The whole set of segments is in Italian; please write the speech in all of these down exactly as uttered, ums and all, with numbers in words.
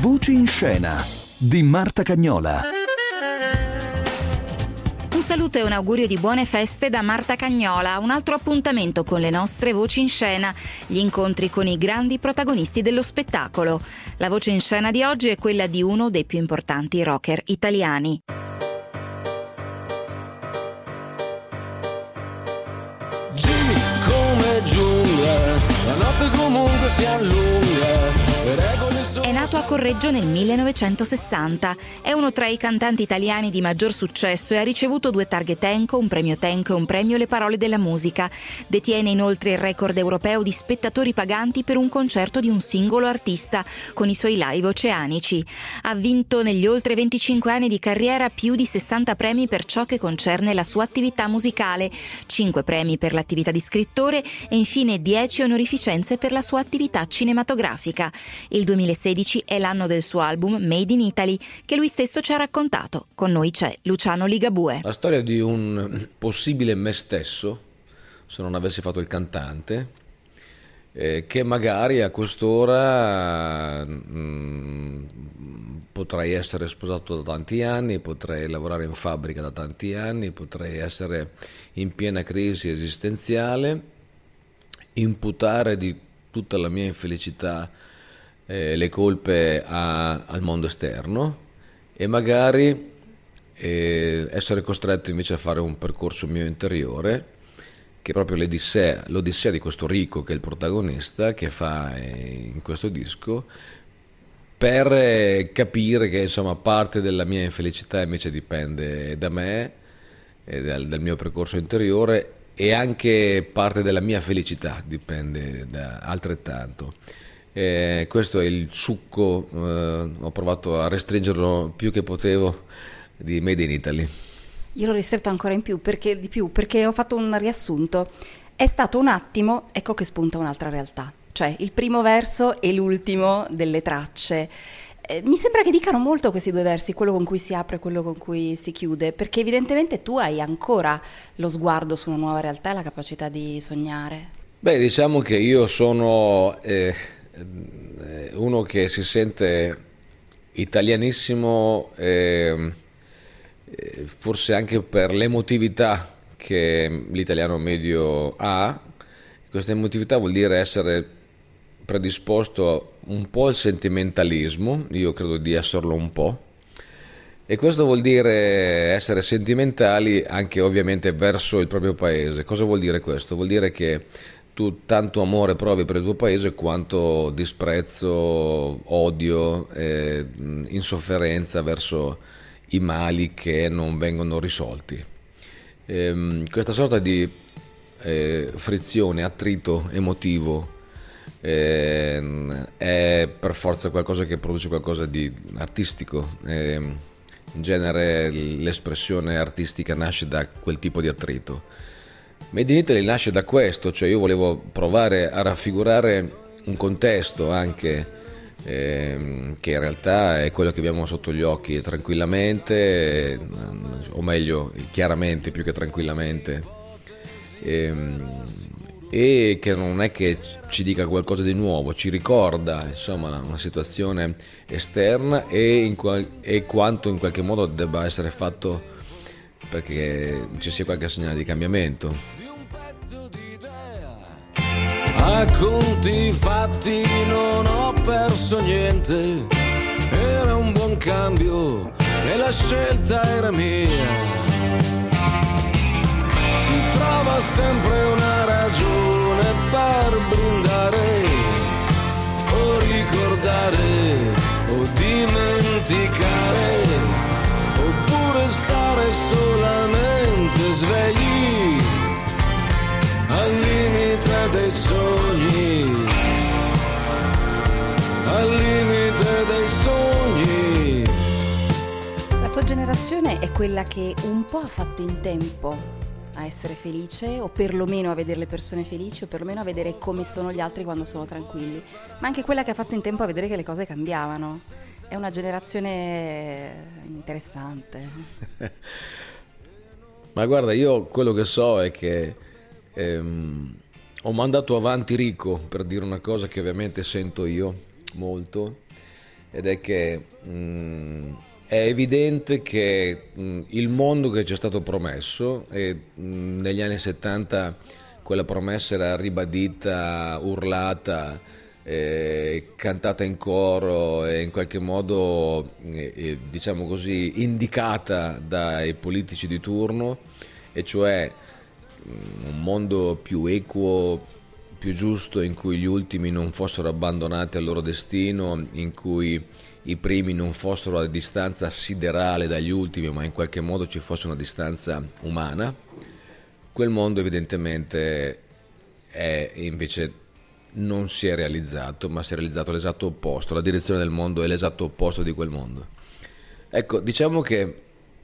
Voci in scena di Marta Cagnola. Un saluto e un augurio di buone feste da Marta Cagnola. Un altro appuntamento con le nostre voci in scena, gli incontri con i grandi protagonisti dello spettacolo. La voce in scena di oggi è quella di uno dei più importanti rocker italiani. Giù come giungla, la notte comunque si allunga. È nato a Correggio nel millenovecentosessanta, è uno tra i cantanti italiani di maggior successo e ha ricevuto due targhe Tenco, un premio Tenco e un premio Le Parole della Musica. Detiene inoltre il record europeo di spettatori paganti per un concerto di un singolo artista, con i suoi live oceanici. Ha vinto negli oltre venticinque anni di carriera più di sessanta premi per ciò che concerne la sua attività musicale, cinque premi per l'attività di scrittore e infine dieci onorificenze per la sua attività cinematografica. Il duemilasedici è l'anno del suo album Made in Italy, che lui stesso ci ha raccontato. Con noi c'è Luciano Ligabue. La storia di un possibile me stesso, se non avessi fatto il cantante, eh, che magari a quest'ora mh, potrei essere sposato da tanti anni, potrei lavorare in fabbrica da tanti anni, potrei essere in piena crisi esistenziale, imputare di tutta la mia infelicità Eh, le colpe a, al mondo esterno e magari eh, essere costretto invece a fare un percorso mio interiore, che è proprio l'odissea, l'odissea di questo Rico, che è il protagonista, che fa eh, in questo disco, per eh, capire che insomma parte della mia infelicità invece dipende da me e dal, dal mio percorso interiore, e anche parte della mia felicità dipende da altrettanto. Eh, questo è il succo, eh, ho provato a restringerlo più che potevo, di Made in Italy. Io l'ho ristretto ancora in più perché, di più perché ho fatto un riassunto. È stato un attimo, ecco che spunta un'altra realtà, cioè il primo verso e l'ultimo delle tracce. Eh, mi sembra che dicano molto questi due versi, quello con cui si apre e quello con cui si chiude, perché evidentemente tu hai ancora lo sguardo su una nuova realtà e la capacità di sognare. Beh, diciamo che io sono eh, uno che si sente italianissimo, eh, forse anche per l'emotività che l'italiano medio ha. Questa emotività vuol dire essere predisposto un po' al sentimentalismo, io credo di esserlo un po', e questo vuol dire essere sentimentali anche ovviamente verso il proprio paese. Cosa vuol dire questo? Vuol dire che tu tanto amore provi per il tuo paese quanto disprezzo, odio, eh, insofferenza verso i mali che non vengono risolti. Ehm, questa sorta di eh, frizione, attrito emotivo eh, è per forza qualcosa che produce qualcosa di artistico. Eh, in genere l'espressione artistica nasce da quel tipo di attrito. Made in Italy nasce da questo, cioè io volevo provare a raffigurare un contesto anche ehm, che in realtà è quello che abbiamo sotto gli occhi tranquillamente, o meglio chiaramente più che tranquillamente, ehm, e che non è che ci dica qualcosa di nuovo, ci ricorda insomma una situazione esterna e, in qual- e quanto in qualche modo debba essere fatto perché ci sia qualche segnale di cambiamento. A conti fatti non ho perso niente, era un buon cambio e la scelta era mia. Si trova sempre una ragione per brindare o ricordare o dimenticare, oppure stare solamente svegli al limite dei sogni, al limite dei sogni. La tua generazione è quella che un po' ha fatto in tempo a essere felice, o perlomeno a vedere le persone felici, o perlomeno a vedere come sono gli altri quando sono tranquilli, ma anche quella che ha fatto in tempo a vedere che le cose cambiavano. È una generazione interessante. Ma guarda, io quello che so è che ehm, ho mandato avanti Rico, per dire una cosa che ovviamente sento io molto, ed è che mh, è evidente che mh, il mondo che ci è stato promesso, e mh, negli anni settanta quella promessa era ribadita, urlata, eh, cantata in coro e in qualche modo, eh, diciamo così, indicata dai politici di turno, e cioè mh, un mondo più equo, più giusto, in cui gli ultimi non fossero abbandonati al loro destino, in cui i primi non fossero a distanza siderale dagli ultimi, ma in qualche modo ci fosse una distanza umana. Quel mondo evidentemente è invece non si è realizzato, ma si è realizzato l'esatto opposto. La direzione del mondo è l'esatto opposto di quel mondo. Ecco, diciamo che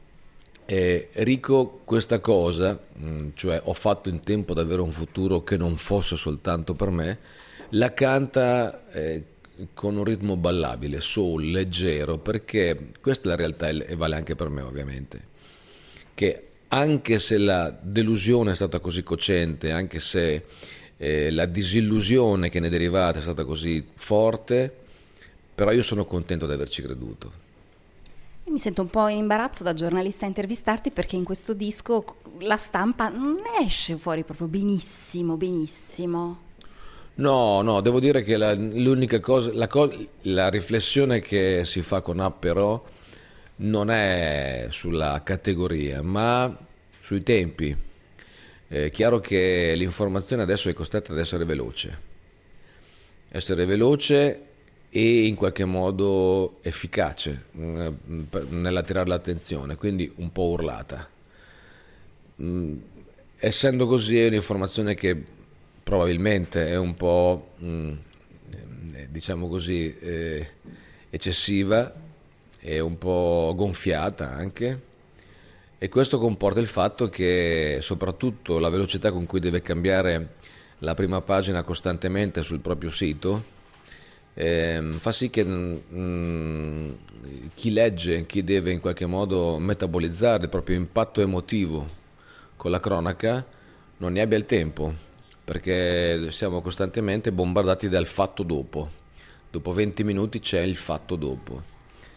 eh, Rico questa cosa, mh, cioè ho fatto in tempo ad avere un futuro che non fosse soltanto per me, la canta eh, con un ritmo ballabile, soul, leggero, perché questa è la realtà e vale anche per me ovviamente, che anche se la delusione è stata così cocente, anche se eh, la disillusione che ne è derivata è stata così forte, però io sono contento di averci creduto. Io mi sento un po' in imbarazzo da giornalista a intervistarti, perché in questo disco la stampa non esce fuori proprio benissimo, benissimo. No, no, devo dire che la, l'unica cosa, la, co- la riflessione che si fa con App però non è sulla categoria, ma sui tempi. È chiaro che l'informazione adesso è costretta ad essere veloce, essere veloce e in qualche modo efficace mh, nell'attirare l'attenzione, quindi un po' urlata. Mh, essendo così è un'informazione che probabilmente è un po', mh, diciamo così, eh, eccessiva, è un po' gonfiata anche, e questo comporta il fatto che soprattutto la velocità con cui deve cambiare la prima pagina costantemente sul proprio sito eh, fa sì che mh, chi legge, chi deve in qualche modo metabolizzare il proprio impatto emotivo con la cronaca non ne abbia il tempo, perché siamo costantemente bombardati dal fatto dopo. Dopo venti minuti c'è il fatto dopo.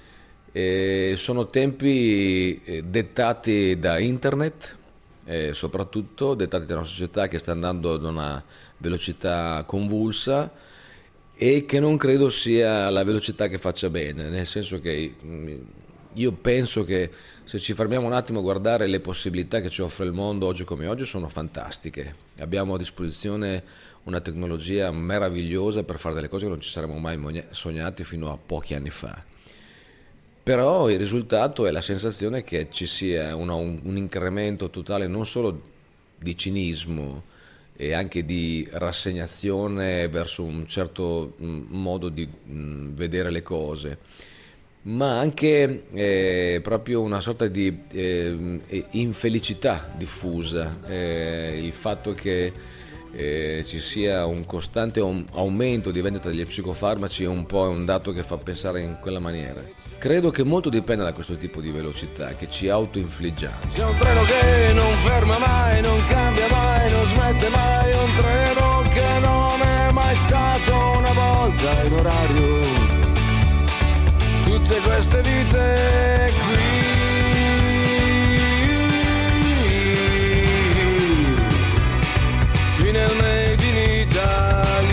E sono tempi dettati da internet, e soprattutto dettati da una società che sta andando ad una velocità convulsa e che non credo sia la velocità che faccia bene, nel senso che io penso che se ci fermiamo un attimo a guardare le possibilità che ci offre il mondo oggi come oggi sono fantastiche. Abbiamo a disposizione una tecnologia meravigliosa per fare delle cose che non ci saremmo mai sognati fino a pochi anni fa. Però il risultato è la sensazione che ci sia una, un, un incremento totale non solo di cinismo e anche di rassegnazione verso un certo mh, modo di mh, vedere le cose, ma anche eh, proprio una sorta di eh, infelicità diffusa, eh, il fatto che eh, ci sia un costante aumento di vendita degli psicofarmaci è un po' un dato che fa pensare in quella maniera. Credo che molto dipenda da questo tipo di velocità che ci autoinfliggiamo. C'è un treno che non ferma mai, non cambia mai, non smette mai, un treno che non è mai stato una volta in orario. Tutte queste vite qui, qui nel Made in Italy,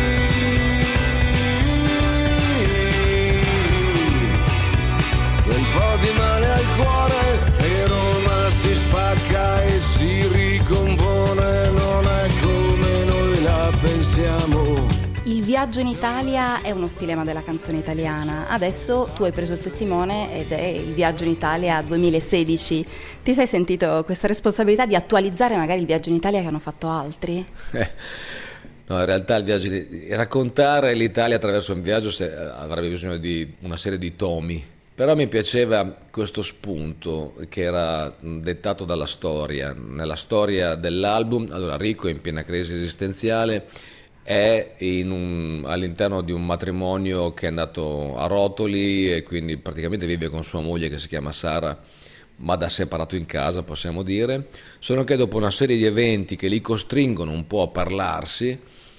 quel po' di male al cuore e Roma si spacca e si ricompone, non è come noi la pensiamo. Il viaggio in Italia è uno stilema della canzone italiana. Adesso tu hai preso il testimone ed è il viaggio in Italia duemilasedici. Ti sei sentito questa responsabilità di attualizzare magari il viaggio in Italia che hanno fatto altri? Eh, no, in realtà il viaggio di, raccontare l'Italia attraverso un viaggio se, avrebbe bisogno di una serie di tomi. Però mi piaceva questo spunto che era dettato dalla storia. Nella storia dell'album, allora Rico è in piena crisi esistenziale, è in un, all'interno di un matrimonio che è andato a rotoli e quindi praticamente vive con sua moglie che si chiama Sara, ma da separato in casa, possiamo dire. Solo che dopo una serie di eventi che li costringono un po' a parlarsi,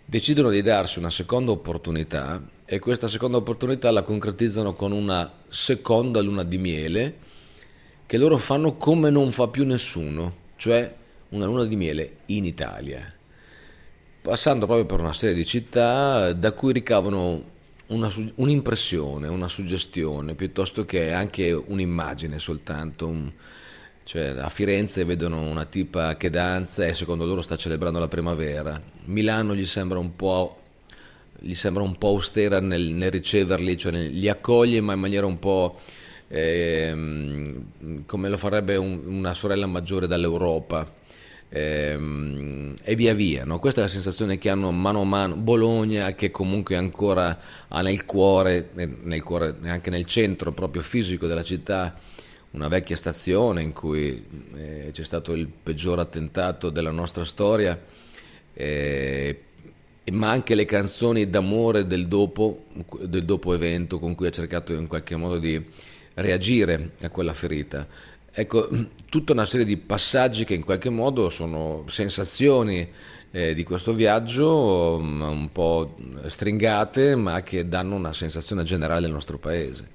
decidono di darsi una seconda opportunità e questa seconda opportunità la concretizzano con una seconda luna di miele che loro fanno come non fa più nessuno, cioè una luna di miele in Italia, passando proprio per una serie di città da cui ricavano una, un'impressione, una suggestione, piuttosto che anche un'immagine soltanto. Un, cioè a Firenze vedono una tipa che danza e secondo loro sta celebrando la primavera. Milano gli sembra un po', gli sembra un po' austera nel, nel riceverli, cioè nel, li accoglie ma in maniera un po' eh, come lo farebbe un, una sorella maggiore dall'Europa. E, e via via, no? Questa è la sensazione che hanno mano a mano. Bologna, che comunque ancora ha nel cuore, nel cuore, anche nel centro proprio fisico della città, una vecchia stazione in cui eh, c'è stato il peggior attentato della nostra storia, eh, ma anche le canzoni d'amore del dopo, del dopo evento, con cui ha cercato in qualche modo di reagire a quella ferita. Ecco, tutta una serie di passaggi che in qualche modo sono sensazioni eh, di questo viaggio um, un po' stringate, ma che danno una sensazione generale del nostro paese.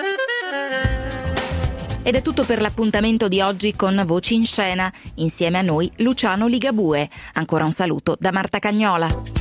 Ed è tutto per l'appuntamento di oggi con Voci in Scena. Insieme a noi Luciano Ligabue. Ancora un saluto da Marta Cagnola.